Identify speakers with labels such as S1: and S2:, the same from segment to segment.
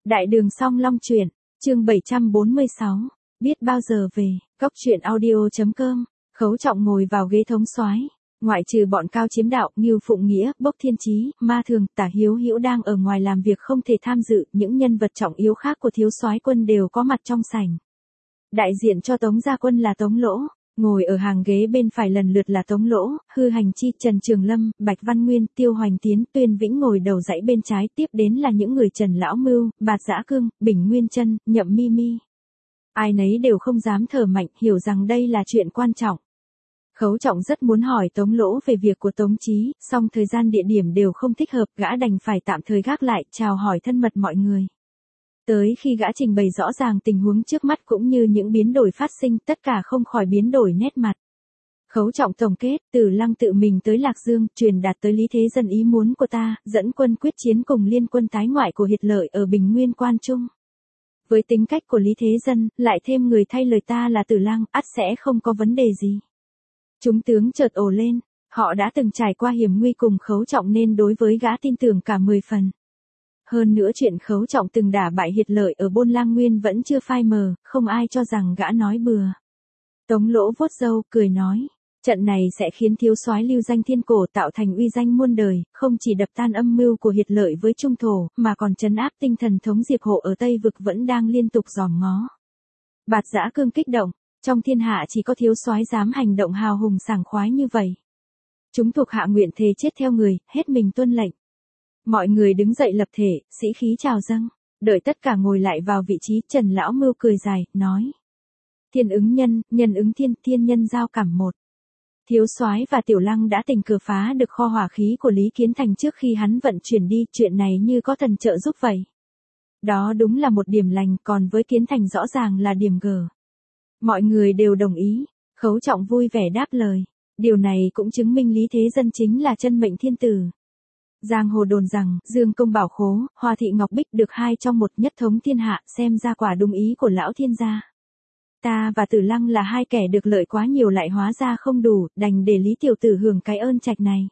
S1: Đại đường Song Long truyện, chương 746, biết bao giờ về, Cốc truyện audio.com. Khấu Trọng ngồi vào ghế thống soái, ngoại trừ bọn Cao Chiếm Đạo, Ngưu Phụng Nghĩa, Bốc Thiên Chí, Ma Thường, Tả Hiếu Hữu đang ở ngoài làm việc không thể tham dự, những nhân vật trọng yếu khác của thiếu soái quân đều có mặt trong sảnh. Đại diện cho Tống gia quân là Tống Lỗ, ngồi ở hàng ghế bên phải lần lượt là Tống Lỗ, Hư Hành Chi, Trần Trường Lâm, Bạch Văn Nguyên, Tiêu Hoành Tiến, Tuyên Vĩnh ngồi đầu dãy bên trái, tiếp đến là những người Trần Lão Mưu, Bạt Dã Cương, Bình Nguyên Chân, Nhậm Mi Mi. Ai nấy đều không dám thở mạnh, hiểu rằng đây là chuyện quan trọng. Khấu Trọng rất muốn hỏi Tống Lỗ về việc của Tống Chí, song thời gian địa điểm đều không thích hợp, gã đành phải tạm thời gác lại, chào hỏi thân mật mọi người. Tới khi gã trình bày rõ ràng tình huống trước mắt cũng như những biến đổi phát sinh, tất cả không khỏi biến đổi nét mặt. Khấu Trọng tổng kết, Tử Lăng tự mình tới Lạc Dương, truyền đạt tới Lý Thế Dân ý muốn của ta, dẫn quân quyết chiến cùng liên quân tái ngoại của Hiệt Lợi ở Bình Nguyên Quan Trung. Với tính cách của Lý Thế Dân, lại thêm người thay lời ta là Tử Lăng, ắt sẽ không có vấn đề gì. Chúng tướng chợt ồ lên, họ đã từng trải qua hiểm nguy cùng Khấu Trọng nên đối với gã tin tưởng cả 10 phần. Hơn nữa chuyện Khấu Trọng từng đả bại Hiệt Lợi ở Bôn Lang Nguyên vẫn chưa phai mờ, không ai cho rằng gã nói bừa. Tống Lỗ vuốt râu, cười nói, trận này sẽ khiến thiếu soái lưu danh thiên cổ, tạo thành uy danh muôn đời, không chỉ đập tan âm mưu của Hiệt Lợi với Trung Thổ, mà còn trấn áp tinh thần thống Diệp Hộ ở Tây Vực vẫn đang liên tục dòm ngó. Bạt Dã Cương kích động, trong thiên hạ chỉ có thiếu soái dám hành động hào hùng sảng khoái như vậy. Chúng thuộc hạ nguyện thề chết theo người, hết mình tuân lệnh. Mọi người đứng dậy lập thể, sĩ khí trào dâng, đợi tất cả ngồi lại vào vị trí, Trần Lão Mưu cười dài, nói. Thiên ứng nhân, nhân ứng thiên, thiên nhân giao cảm một. Thiếu soái và Tiểu Lăng đã tình cờ phá được kho hỏa khí của Lý Kiến Thành trước khi hắn vận chuyển đi, chuyện này như có thần trợ giúp vậy. Đó đúng là một điểm lành, còn với Kiến Thành rõ ràng là điểm gờ. Mọi người đều đồng ý, Khấu Trọng vui vẻ đáp lời. Điều này cũng chứng minh Lý Thế Dân chính là chân mệnh thiên tử. Giang hồ đồn rằng, Dương Công Bảo Khố, Hoa Thị Ngọc Bích được 2 trong 1 nhất thống thiên hạ, xem ra quả đúng ý của lão thiên gia. Ta và Tử Lăng là 2 kẻ được lợi quá nhiều lại hóa ra không đủ, đành để Lý tiểu tử hưởng cái ơn trạch này.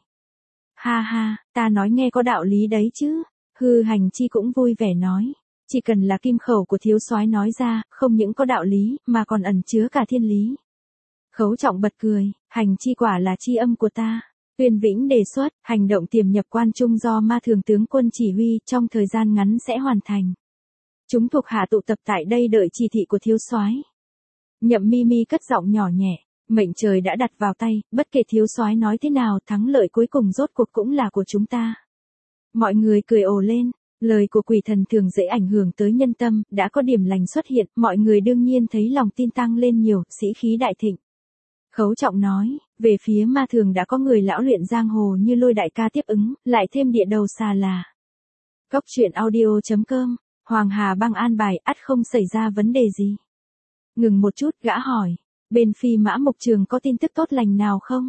S1: Ha ha, ta nói nghe có đạo lý đấy chứ. Hư Hành Chi cũng vui vẻ nói, chỉ cần là kim khẩu của thiếu soái nói ra, không những có đạo lý, mà còn ẩn chứa cả thiên lý. Khấu Trọng bật cười, Hành Chi quả là chi âm của ta. Tuyên Vĩnh đề xuất, hành động tiềm nhập Quan Trung do Ma Thường tướng quân chỉ huy, trong thời gian ngắn sẽ hoàn thành. Chúng thuộc hạ tụ tập tại đây đợi chỉ thị của thiếu soái. Nhậm Mi Mi cất giọng nhỏ nhẹ, mệnh trời đã đặt vào tay, bất kể thiếu soái nói thế nào, thắng lợi cuối cùng rốt cuộc cũng là của chúng ta. Mọi người cười ồ lên, lời của quỷ thần thường dễ ảnh hưởng tới nhân tâm, đã có điểm lành xuất hiện, mọi người đương nhiên thấy lòng tin tăng lên nhiều, sĩ khí đại thịnh. Khấu Trọng nói, về phía Ma Thường đã có người lão luyện giang hồ như Lôi đại ca tiếp ứng, lại thêm địa đầu xà là. Cốc truyện audio.com, Hoàng Hà băng an bài, ắt không xảy ra vấn đề gì. Ngừng một chút, gã hỏi, bên Phi Mã Mục Trường có tin tức tốt lành nào không?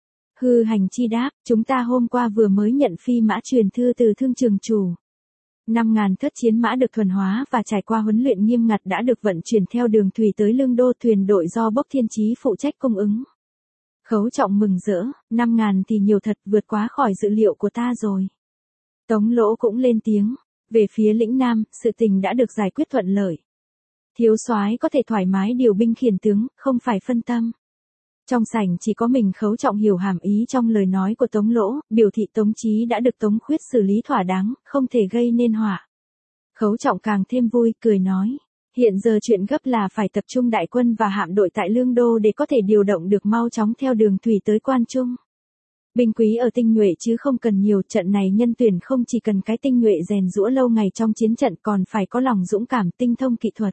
S1: Hư Hành Chi đáp, chúng ta hôm qua vừa mới nhận Phi Mã truyền thư từ Thương Trường chủ. 5.000 thất chiến mã được thuần hóa và trải qua huấn luyện nghiêm ngặt đã được vận chuyển theo đường thủy tới Lương Đô, thuyền đội do Bốc Thiên Chí phụ trách cung ứng. Khấu Trọng mừng rỡ, 5.000 thì nhiều thật, vượt quá khỏi dự liệu của ta rồi. Tống Lỗ cũng lên tiếng, về phía lĩnh Nam, sự tình đã được giải quyết thuận lợi. Thiếu soái có thể thoải mái điều binh khiển tướng, không phải phân tâm. Trong sảnh chỉ có mình Khấu Trọng hiểu hàm ý trong lời nói của Tống Lỗ, biểu thị Tống Chí đã được Tống Khuyết xử lý thỏa đáng, không thể gây nên họa. Khấu Trọng càng thêm vui, cười nói, hiện giờ chuyện gấp là phải tập trung đại quân và hạm đội tại Lương Đô để có thể điều động được mau chóng theo đường thủy tới Quan Trung. Binh quý ở tinh nhuệ chứ không cần nhiều, trận này nhân tuyển không chỉ cần cái tinh nhuệ rèn giũa lâu ngày trong chiến trận, còn phải có lòng dũng cảm, tinh thông kỹ thuật.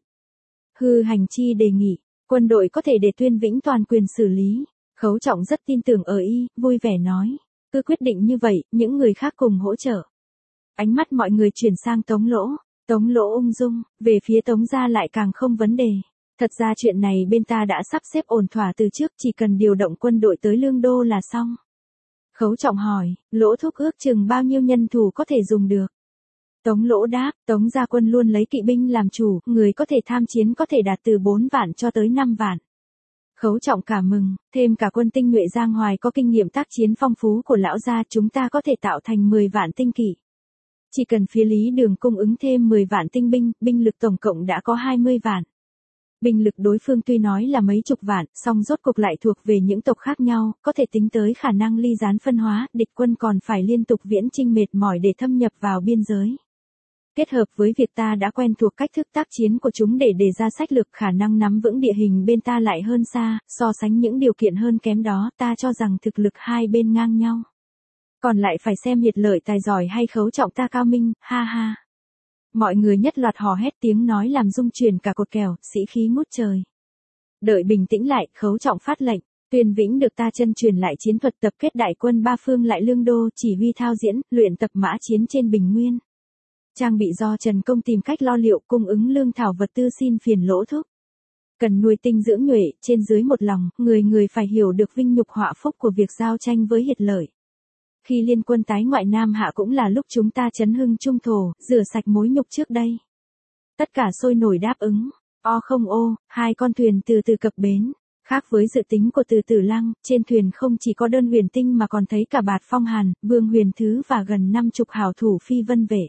S1: Hư Hành Chi đề nghị, quân đội có thể để Tuyên Vĩnh toàn quyền xử lý. Khấu Trọng rất tin tưởng ở y, vui vẻ nói, cứ quyết định như vậy, những người khác cùng hỗ trợ. Ánh mắt mọi người chuyển sang Tống Lỗ. Tống Lỗ ung dung, về phía Tống gia lại càng không vấn đề. Thật ra chuyện này bên ta đã sắp xếp ổn thỏa từ trước, chỉ cần điều động quân đội tới Lương Đô là xong. Khấu Trọng hỏi, Lỗ thúc ước chừng bao nhiêu nhân thủ có thể dùng được? Tống Lỗ đáp, Tống gia quân luôn lấy kỵ binh làm chủ, người có thể tham chiến có thể đạt từ 4 vạn cho tới 5 vạn. Khấu Trọng cảm mừng, thêm cả quân tinh nhuệ Giang Hoài có kinh nghiệm tác chiến phong phú của lão gia, chúng ta có thể tạo thành 10 vạn tinh kỵ. Chỉ cần phía Lý Đường cung ứng thêm 10 vạn tinh binh, binh lực tổng cộng đã có 20 vạn. Binh lực đối phương tuy nói là mấy chục vạn, song rốt cuộc lại thuộc về những tộc khác nhau, có thể tính tới khả năng ly gián phân hóa, địch quân còn phải liên tục viễn chinh mệt mỏi để thâm nhập vào biên giới. Kết hợp với việc ta đã quen thuộc cách thức tác chiến của chúng để đề ra sách lược, khả năng nắm vững địa hình bên ta lại hơn xa, so sánh những điều kiện hơn kém đó, ta cho rằng thực lực hai bên ngang nhau. Còn lại phải xem Hiệt Lợi tài giỏi hay Khấu Trọng ta cao minh, ha ha. Mọi người nhất loạt hò hét, tiếng nói làm rung chuyển cả cột kèo, sĩ khí ngút trời. Đợi bình tĩnh lại, Khấu Trọng phát lệnh, Tuyên Vĩnh được ta chân truyền lại chiến thuật, tập kết đại quân ba phương lại Lương Đô, chỉ huy thao diễn, luyện tập mã chiến trên Bình Nguyên. Trang bị do Trần Công tìm cách lo liệu, cung ứng lương thảo vật tư xin phiền Lỗ thúc. Cần nuôi tinh dưỡng nhuệ, trên dưới một lòng, người người phải hiểu được vinh nhục họa phúc của việc giao tranh với Hiệt Lợi. Khi liên quân tái ngoại Nam Hạ cũng là lúc chúng ta chấn hưng trung thổ, rửa sạch mối nhục trước đây. Tất cả sôi nổi đáp ứng. O không ô, hai con thuyền từ từ cập bến. Khác với dự tính của Từ Tử Lăng, trên thuyền không chỉ có đơn Huyền Tinh mà còn thấy cả Bạt Phong Hàn, Vương Huyền Thứ và gần 50 hảo thủ phi vân vệ.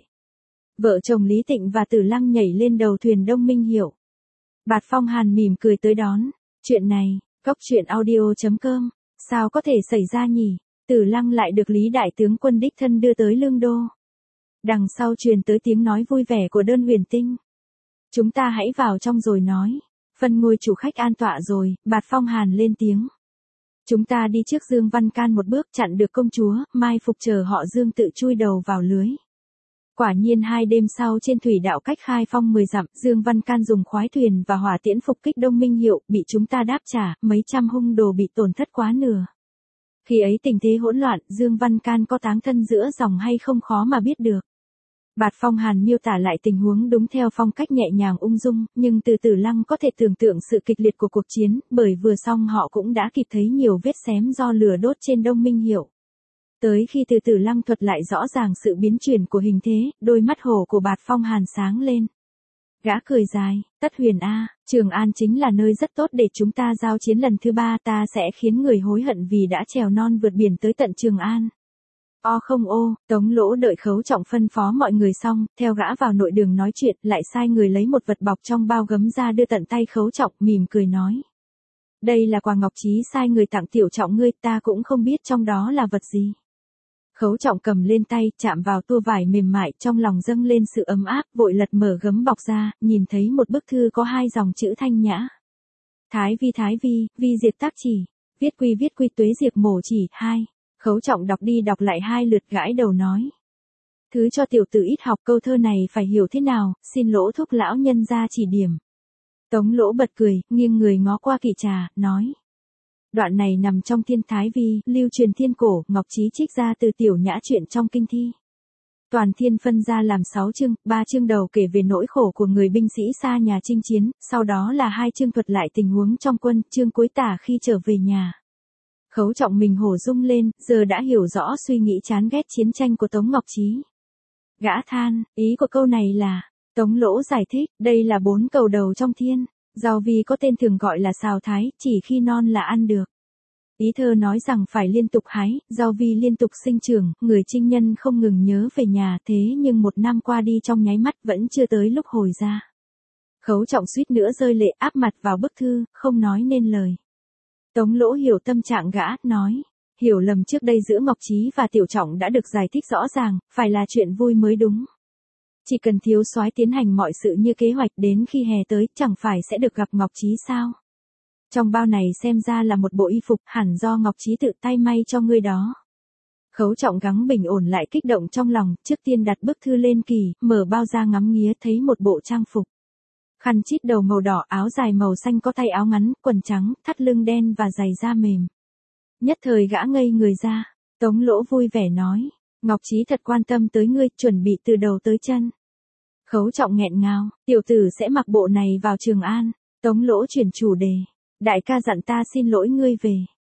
S1: Vợ chồng Lý Tịnh và Tử Lăng nhảy lên đầu thuyền Đông Minh Hiệu. Bạt Phong Hàn mỉm cười tới đón. Chuyện này, coctruyện.audio.com, sao có thể xảy ra nhỉ? Tử Lăng lại được Lý Đại Tướng quân đích thân đưa tới Lương Đô. Đằng sau truyền tới tiếng nói vui vẻ của đơn Huyền Tinh. Chúng ta hãy vào trong rồi nói. Phân ngôi chủ khách an tọa rồi, Bạt Phong Hàn lên tiếng. Chúng ta đi trước Dương Văn Can một bước, chặn được công chúa, mai phục chờ họ Dương tự chui đầu vào lưới. Quả nhiên 2 đêm sau trên thủy đạo cách Khai Phong 10 dặm, Dương Văn Can dùng khoái thuyền và hỏa tiễn phục kích Đông Minh Hiệu, bị chúng ta đáp trả, mấy trăm hung đồ bị tổn thất quá nửa. Khi ấy tình thế hỗn loạn, Dương Văn Can có táng thân giữa dòng hay không khó mà biết được. Bạt Phong Hàn miêu tả lại tình huống đúng theo phong cách nhẹ nhàng ung dung, nhưng Từ Tử Lăng có thể tưởng tượng sự kịch liệt của cuộc chiến, bởi vừa xong họ cũng đã kịp thấy nhiều vết xém do lửa đốt trên Đông Minh Hiệu. Tới khi Từ Tử Lăng thuật lại rõ ràng sự biến chuyển của hình thế, đôi mắt hổ của Bạt Phong Hàn sáng lên. Gã cười dài, Tất Huyền A, Trường An chính là nơi rất tốt để chúng ta giao chiến lần thứ 3, ta sẽ khiến người hối hận vì đã trèo non vượt biển tới tận Trường An. O không ô, Tống Lỗ đợi Khấu Trọng phân phó mọi người xong, theo gã vào nội đường nói chuyện, lại sai người lấy một vật bọc trong bao gấm ra đưa tận tay Khấu Trọng, mỉm cười nói. Đây là quà ngọc trí sai người tặng tiểu trọng ngươi, ta cũng không biết trong đó là vật gì. Khấu Trọng cầm lên tay, chạm vào tua vải mềm mại, trong lòng dâng lên sự ấm áp, vội lật mở gấm bọc ra, nhìn thấy một bức thư có 2 dòng chữ thanh nhã. Thái vi, vi diệt tác chỉ, viết quy tuế diệt mổ chỉ, 2. Khấu Trọng đọc đi đọc lại 2 lượt, gãi đầu nói. Thứ cho tiểu tử ít học, câu thơ này phải hiểu thế nào, xin Lỗ thúc lão nhân ra chỉ điểm. Tống Lỗ bật cười, nghiêng người ngó qua kỷ trà, nói. Đoạn này nằm trong Thiên Thái Vi, lưu truyền thiên cổ, Ngọc Trí trích ra từ tiểu nhã truyện trong kinh thi. Toàn thiên phân ra làm 6 chương, 3 chương đầu kể về nỗi khổ của người binh sĩ xa nhà chinh chiến, sau đó là 2 chương thuật lại tình huống trong quân, chương cuối tả khi trở về nhà. Khấu Trọng mình hổ rung lên, giờ đã hiểu rõ suy nghĩ chán ghét chiến tranh của Tống Ngọc Trí. Gã than, ý của câu này là, Tống Lỗ giải thích, đây là 4 cầu đầu trong thiên. Rau vi có tên thường gọi là xào thái, chỉ khi non là ăn được. Ý thơ nói rằng phải liên tục hái, rau vi liên tục sinh trưởng, người chinh nhân không ngừng nhớ về nhà, thế nhưng 1 năm qua đi trong nháy mắt vẫn chưa tới lúc hồi ra. Khấu Trọng suýt nữa rơi lệ, áp mặt vào bức thư, không nói nên lời. Tống Lỗ hiểu tâm trạng gã, nói, hiểu lầm trước đây giữa Ngọc Trí và Tiểu Trọng đã được giải thích rõ ràng, phải là chuyện vui mới đúng. Chỉ cần thiếu soái tiến hành mọi sự như kế hoạch, đến khi hè tới, chẳng phải sẽ được gặp Ngọc Trí sao? Trong bao này xem ra là một bộ y phục, hẳn do Ngọc Trí tự tay may cho ngươi đó. Khấu Trọng gắng bình ổn lại kích động trong lòng, trước tiên đặt bức thư lên kỷ, mở bao ra ngắm nghía thấy một bộ trang phục. Khăn chít đầu màu đỏ, áo dài màu xanh có tay áo ngắn, quần trắng, thắt lưng đen và giày da mềm. Nhất thời gã ngây người ra, Tống Lỗ vui vẻ nói, Ngọc Trí thật quan tâm tới ngươi, chuẩn bị từ đầu tới chân. Khấu Trọng nghẹn ngào, tiểu tử sẽ mặc bộ này vào Trường An. Tống Lỗ chuyển chủ đề, đại ca dặn ta xin lỗi ngươi về.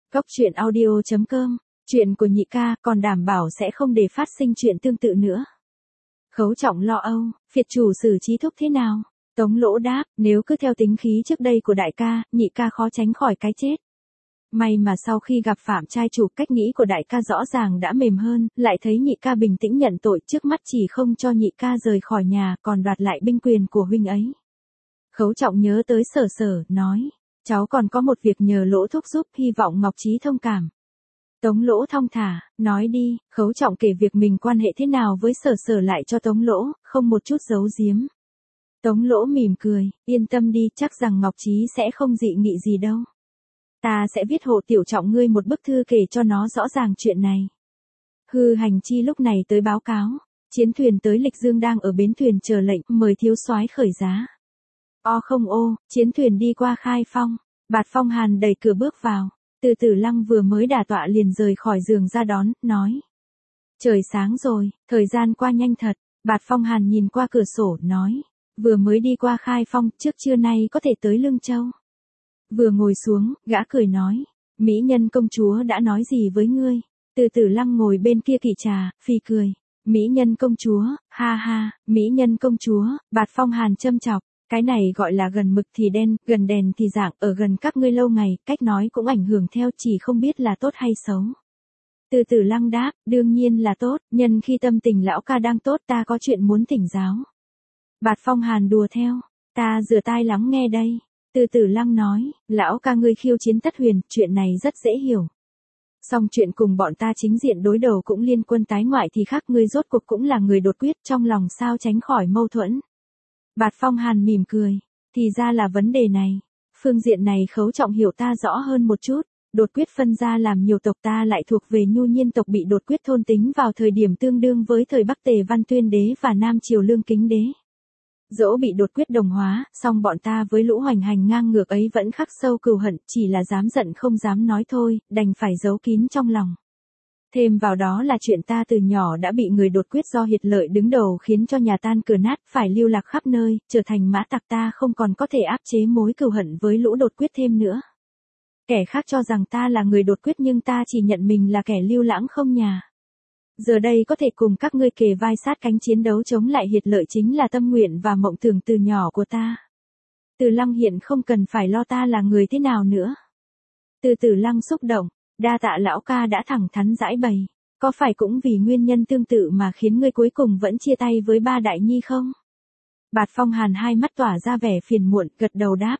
S1: Coctruyện.audio.com, chuyện của nhị ca, còn đảm bảo sẽ không để phát sinh chuyện tương tự nữa. Khấu Trọng lo âu, phiệt chủ xử trí thúc thế nào? Tống Lỗ đáp, nếu cứ theo tính khí trước đây của đại ca, nhị ca khó tránh khỏi cái chết. May mà sau khi gặp Phạm trai chủ, cách nghĩ của đại ca rõ ràng đã mềm hơn, lại thấy nhị ca bình tĩnh nhận tội, trước mắt chỉ không cho nhị ca rời khỏi nhà, còn đoạt lại binh quyền của huynh ấy. Khấu Trọng nhớ tới Sở Sở, nói, cháu còn có một việc nhờ Lỗ thúc giúp, hy vọng Ngọc Trí thông cảm. Tống Lỗ thong thả, nói đi. Khấu Trọng kể việc mình quan hệ thế nào với Sở Sở lại cho Tống Lỗ, không một chút giấu giếm. Tống Lỗ mỉm cười, yên tâm đi, chắc rằng Ngọc Trí sẽ không dị nghị gì đâu. Ta sẽ viết hộ Tiểu Trọng ngươi một bức thư kể cho nó rõ ràng chuyện này. Hư Hành Chi lúc này tới báo cáo, chiến thuyền tới Lịch Dương đang ở bến thuyền chờ lệnh, mời thiếu soái khởi giá. Không ô, chiến thuyền đi qua Khai Phong, Bạt Phong Hàn đẩy cửa bước vào. Từ Tử Lăng vừa mới đả tọa liền rời khỏi giường ra đón, nói. Trời sáng rồi, thời gian qua nhanh thật. Bạt Phong Hàn nhìn qua cửa sổ, nói. Vừa mới đi qua Khai Phong, trước trưa nay có thể tới Lương Châu. Vừa ngồi xuống, gã cười nói. Mỹ nhân công chúa đã nói gì với ngươi? Từ Tử Lăng ngồi bên kia kỵ trà, phì cười. Mỹ nhân công chúa, ha ha, Mỹ nhân công chúa. Bạt Phong Hàn châm chọc. Cái này gọi là gần mực thì đen, gần đèn thì rạng, ở gần các ngươi lâu ngày, cách nói cũng ảnh hưởng theo, chỉ không biết là tốt hay xấu. Từ Tử Lăng đáp, đương nhiên là tốt, nhân khi tâm tình lão ca đang tốt ta có chuyện muốn thỉnh giáo. Bạt Phong Hàn đùa theo, ta rửa tai lắng nghe đây. Từ Tử Lăng nói, lão ca ngươi khiêu chiến Tất Huyền, chuyện này rất dễ hiểu. Song chuyện cùng bọn ta chính diện đối đầu cũng liên quân tái ngoại thì khác, ngươi rốt cuộc cũng là người đột quyết, trong lòng sao tránh khỏi mâu thuẫn. Bạt Phong Hàn mỉm cười, thì ra là vấn đề này. Phương diện này Khấu Trọng hiểu ta rõ hơn một chút. Đột quyết phân ra làm nhiều tộc, ta lại thuộc về Nhu Nhiên tộc bị đột quyết thôn tính vào thời điểm tương đương với thời Bắc Tề Văn Tuyên Đế và Nam Triều Lương Kính Đế. Dẫu bị đột quyết đồng hóa, song bọn ta với Lũ Hoành hành ngang ngược ấy vẫn khắc sâu cừu hận, chỉ là dám giận không dám nói thôi, đành phải giấu kín trong lòng. Thêm vào đó là chuyện ta từ nhỏ đã bị người đột quyết do Hiệt Lợi đứng đầu khiến cho nhà tan cửa nát, phải lưu lạc khắp nơi, trở thành mã tặc, ta không còn có thể áp chế mối cừu hận với Lũ đột quyết thêm nữa. Kẻ khác cho rằng ta là người đột quyết nhưng ta chỉ nhận mình là kẻ lưu lãng không nhà. Giờ đây có thể cùng các ngươi kề vai sát cánh chiến đấu chống lại Hiệt Lợi chính là tâm nguyện và mộng tưởng từ nhỏ của ta. Từ Lăng hiện không cần phải lo ta là người thế nào nữa. Từ Tử Lăng xúc động, đa tạ lão ca đã thẳng thắn giải bày, có phải cũng vì nguyên nhân tương tự mà khiến ngươi cuối cùng vẫn chia tay với ba đại nhi không? Bạt Phong Hàn hai mắt tỏa ra vẻ phiền muộn, gật đầu đáp.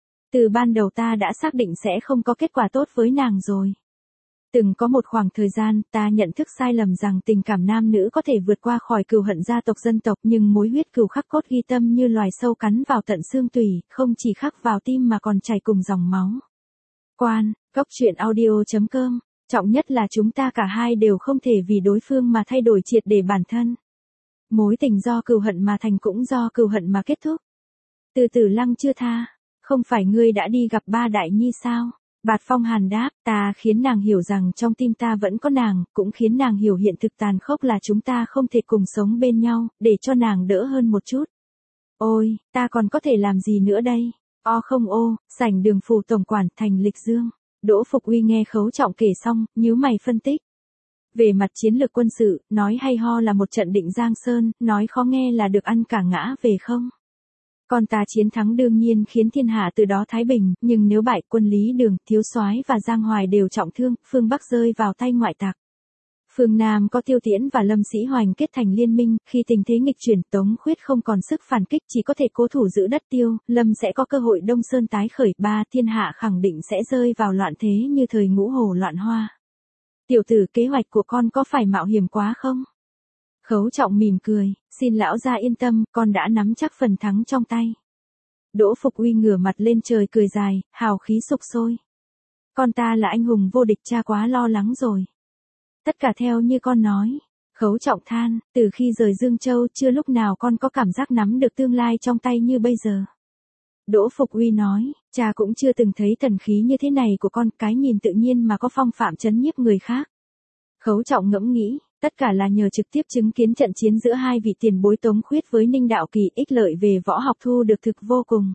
S1: Từ ban đầu ta đã xác định sẽ không có kết quả tốt với nàng rồi. Từng có một khoảng thời gian, ta nhận thức sai lầm rằng tình cảm nam nữ có thể vượt qua khỏi cừu hận gia tộc dân tộc, nhưng mối huyết cừu khắc cốt ghi tâm như loài sâu cắn vào tận xương tủy, không chỉ khắc vào tim mà còn chảy cùng dòng máu. Quan, Goctruyện.audio.com, trọng nhất là chúng ta cả hai đều không thể vì đối phương mà thay đổi triệt để bản thân. Mối tình do cừu hận mà thành cũng do cừu hận mà kết thúc. Từ Tử Lăng chưa tha, không phải ngươi đã đi gặp ba đại nhi sao? Bạt Phong Hàn đáp, ta khiến nàng hiểu rằng trong tim ta vẫn có nàng, cũng khiến nàng hiểu hiện thực tàn khốc là chúng ta không thể cùng sống bên nhau, để cho nàng đỡ hơn một chút. Ôi, ta còn có thể làm gì nữa đây? Không ô, sảnh Đường Phủ tổng quản thành Lịch Dương. Đỗ Phục Uy nghe Khấu Trọng kể xong, nhíu mày phân tích. Về mặt chiến lược quân sự, nói hay ho là một trận định Giang Sơn, nói khó nghe là được ăn cả ngã về không? Còn ta chiến thắng đương nhiên khiến thiên hạ từ đó thái bình, nhưng nếu bại, quân Lý Đường, Thiếu Soái và Giang Hoài đều trọng thương, phương Bắc rơi vào tay ngoại tặc. Phương Nam có Tiêu Tiễn và Lâm Sĩ Hoành kết thành liên minh, khi tình thế nghịch chuyển, Tống Khuyết không còn sức phản kích, chỉ có thể cố thủ giữ đất Tiêu, Lâm sẽ có cơ hội Đông Sơn tái khởi, thiên hạ khẳng định sẽ rơi vào loạn thế như thời Ngũ Hồ loạn hoa. Tiểu tử, kế hoạch của con có phải mạo hiểm quá không? Khấu Trọng mỉm cười, xin lão gia yên tâm, con đã nắm chắc phần thắng trong tay. Đỗ Phục Uy ngửa mặt lên trời cười dài, hào khí sục sôi. Con ta là anh hùng vô địch, cha quá lo lắng rồi. Tất cả theo như con nói. Khấu Trọng than, từ khi rời Dương Châu chưa lúc nào con có cảm giác nắm được tương lai trong tay như bây giờ. Đỗ Phục Uy nói, cha cũng chưa từng thấy thần khí như thế này của con, cái nhìn tự nhiên mà có phong phạm trấn nhiếp người khác. Khấu Trọng ngẫm nghĩ, tất cả là nhờ trực tiếp chứng kiến trận chiến giữa hai vị tiền bối Tống Khuyết với Ninh Đạo Kỳ, ích lợi về võ học thu được thực vô cùng.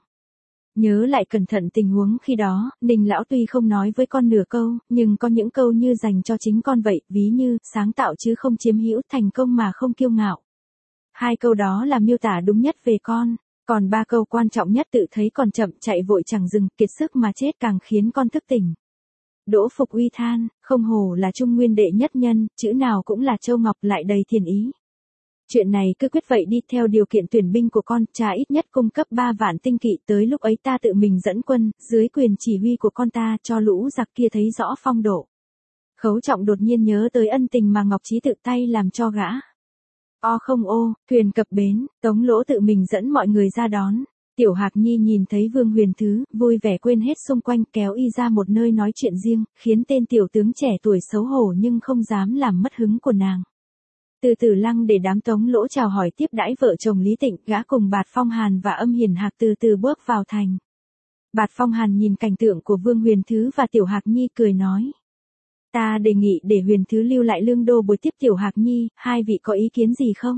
S1: Nhớ lại cẩn thận tình huống khi đó, Ninh lão tuy không nói với con nửa câu, nhưng có những câu như dành cho chính con vậy, ví như, sáng tạo chứ không chiếm hữu, thành công mà không kiêu ngạo. Hai câu đó là miêu tả đúng nhất về con, còn ba câu quan trọng nhất, tự thấy còn chậm, chạy vội chẳng dừng, kiệt sức mà chết càng khiến con thức tỉnh. Đỗ Phục Uy than, không hổ là Trung Nguyên đệ nhất nhân, chữ nào cũng là châu ngọc lại đầy thiền ý. Chuyện này cứ quyết vậy đi, theo điều kiện tuyển binh của con, cha ít nhất cung cấp 3 vạn tinh kỵ, tới lúc ấy ta tự mình dẫn quân, dưới quyền chỉ huy của con ta, cho lũ giặc kia thấy rõ phong độ. Khấu Trọng đột nhiên nhớ tới ân tình mà Ngọc Trí tự tay làm cho gã. Không ô, thuyền cập bến, Tống Lỗ tự mình dẫn mọi người ra đón. Tiểu Hạc Nhi nhìn thấy Vương Huyền Thứ, vui vẻ quên hết xung quanh, kéo y ra một nơi nói chuyện riêng, khiến tên tiểu tướng trẻ tuổi xấu hổ nhưng không dám làm mất hứng của nàng. Từ Tử Lăng để đám Tống Lỗ chào hỏi tiếp đãi vợ chồng Lý Tịnh, gã cùng Bạt Phong Hàn và Âm Hiền Hạc từ từ bước vào thành. Bạt Phong Hàn nhìn cảnh tượng của Vương Huyền Thứ và Tiểu Hạc Nhi cười nói. Ta đề nghị để Huyền Thứ lưu lại Lương Đô bồi tiếp Tiểu Hạc Nhi, hai vị có ý kiến gì không?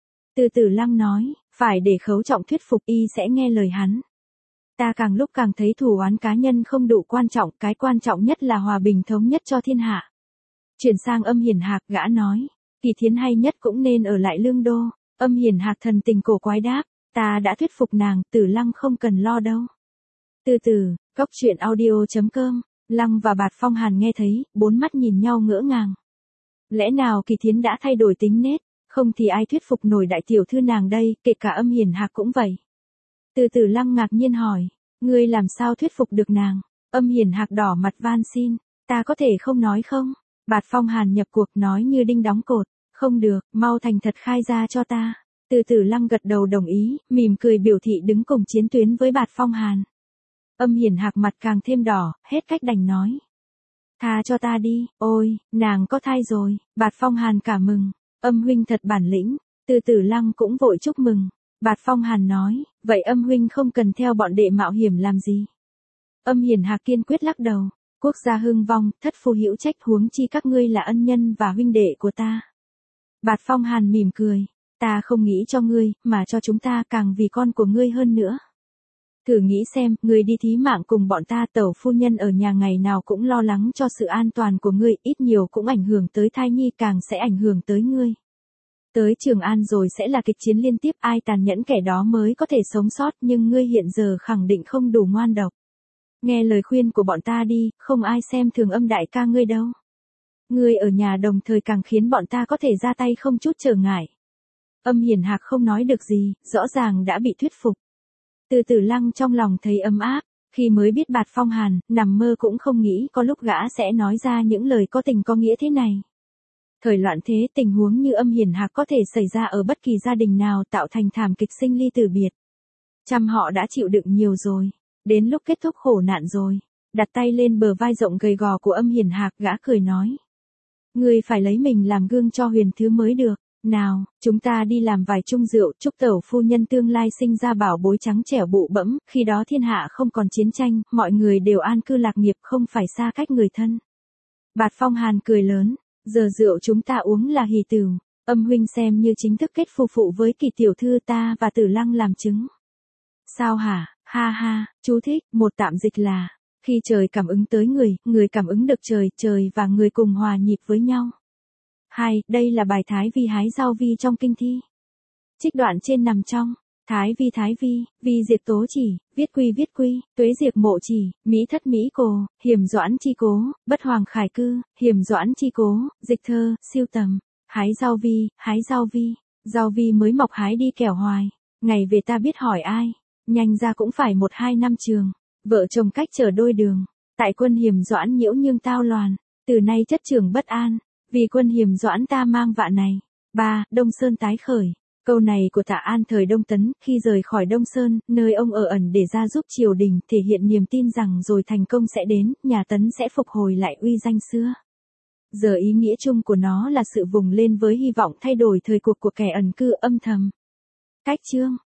S1: Từ Tử Lăng nói, phải để Khấu Trọng thuyết phục, y sẽ nghe lời hắn. Ta càng lúc càng thấy thù oán cá nhân không đủ quan trọng, cái quan trọng nhất là hòa bình thống nhất cho thiên hạ. Chuyển sang Âm Hiền Hạc, gã nói, Kỳ Thiến hay nhất cũng nên ở lại Lương Đô. Âm Hiền Hạc thần tình cổ quái đáp, ta đã thuyết phục nàng, Tử Lăng không cần lo đâu. Từ từ, góc truyện audio.com. Lăng và Bạt Phong Hàn nghe thấy, bốn mắt nhìn nhau ngỡ ngàng. Lẽ nào Kỳ Thiến đã thay đổi tính nết, không thì ai thuyết phục nổi đại tiểu thư nàng đây, kể cả Âm Hiền Hạc cũng vậy. Từ từ Lăng ngạc nhiên hỏi, ngươi làm sao thuyết phục được nàng? Âm Hiền Hạc đỏ mặt van xin, ta có thể không nói không? Bạt Phong Hàn nhập cuộc nói như đinh đóng cột, không được, mau thành thật khai ra cho ta. Từ từ Lăng gật đầu đồng ý, mỉm cười biểu thị đứng cùng chiến tuyến với Bạt Phong Hàn. Âm Hiền Hạc mặt càng thêm đỏ, hết cách đành nói. Tha cho ta đi, ôi, nàng có thai rồi. Bạt Phong Hàn cả mừng, Âm huynh thật bản lĩnh. Từ từ Lăng cũng vội chúc mừng. Bạt Phong Hàn nói, vậy Âm huynh không cần theo bọn đệ mạo hiểm làm gì. Âm Hiền Hạc kiên quyết lắc đầu, quốc gia hưng vong, thất phu hữu trách, huống chi các ngươi là ân nhân và huynh đệ của ta. Bạt Phong Hàn mỉm cười, ta không nghĩ cho ngươi, mà cho chúng ta, càng vì con của ngươi hơn nữa. Thử nghĩ xem, ngươi đi thí mạng cùng bọn ta, tẩu phu nhân ở nhà ngày nào cũng lo lắng cho sự an toàn của ngươi, ít nhiều cũng ảnh hưởng tới thai nhi, càng sẽ ảnh hưởng tới ngươi. Tới Trường An rồi sẽ là kịch chiến liên tiếp, ai tàn nhẫn kẻ đó mới có thể sống sót, nhưng ngươi hiện giờ khẳng định không đủ ngoan độc. Nghe lời khuyên của bọn ta đi, không ai xem thường Âm đại ca ngươi đâu. Ngươi ở nhà đồng thời càng khiến bọn ta có thể ra tay không chút trở ngại. Âm Hiền Hạc không nói được gì, rõ ràng đã bị thuyết phục. Từ từ Lăng trong lòng thấy ấm áp, khi mới biết Bạt Phong Hàn, nằm mơ cũng không nghĩ có lúc gã sẽ nói ra những lời có tình có nghĩa thế này. Thời loạn thế, tình huống như Âm Hiền Hạc có thể xảy ra ở bất kỳ gia đình nào, tạo thành thảm kịch sinh ly tử biệt. Trăm họ đã chịu đựng nhiều rồi, đến lúc kết thúc khổ nạn rồi. Đặt tay lên bờ vai rộng gầy gò của Âm Hiền Hạc, gã cười nói. Ngươi phải lấy mình làm gương cho Huyền Thứ mới được. Nào, chúng ta đi làm vài chung rượu, chúc tẩu phu nhân tương lai sinh ra bảo bối trắng trẻo bụ bẫm, khi đó thiên hạ không còn chiến tranh, mọi người đều an cư lạc nghiệp, không phải xa cách người thân. Bạt Phong Hàn cười lớn, giờ rượu chúng ta uống là hỷ tửu, Âm huynh xem như chính thức kết phu phụ với Kỳ tiểu thư, ta và Tử Lăng làm chứng. Sao hả, ha ha, chú thích, một tạm dịch là, khi trời cảm ứng tới người, người cảm ứng được trời, trời và người cùng hòa nhịp với nhau. 2. Đây là bài Thái Vi hái rau vi trong kinh thi. Trích đoạn trên nằm trong Thái Vi, vi diệt tố chỉ, viết quy, tuế diệt mộ chỉ, mỹ thất mỹ cổ, hiểm doãn chi cố, bất hoàng khải cư, hiểm doãn chi cố, dịch thơ, siêu tầm. Hái rau rau vi mới mọc hái đi kẻo hoài. Ngày về ta biết hỏi ai, nhanh ra cũng phải 1-2 năm trường. Vợ chồng cách trở đôi đường, tại quân hiểm doãn nhiễu nhưng tao loàn, từ nay chất trường bất an. Vì quân hiểm doãn ta mang vạ này. 3. Đông Sơn tái khởi. Câu này của Tạ An thời Đông Tấn, khi rời khỏi Đông Sơn, nơi ông ở ẩn để ra giúp triều đình, thể hiện niềm tin rằng rồi thành công sẽ đến, nhà Tấn sẽ phục hồi lại uy danh xưa. Giờ ý nghĩa chung của nó là sự vùng lên với hy vọng thay đổi thời cuộc của kẻ ẩn cư âm thầm. Cách chương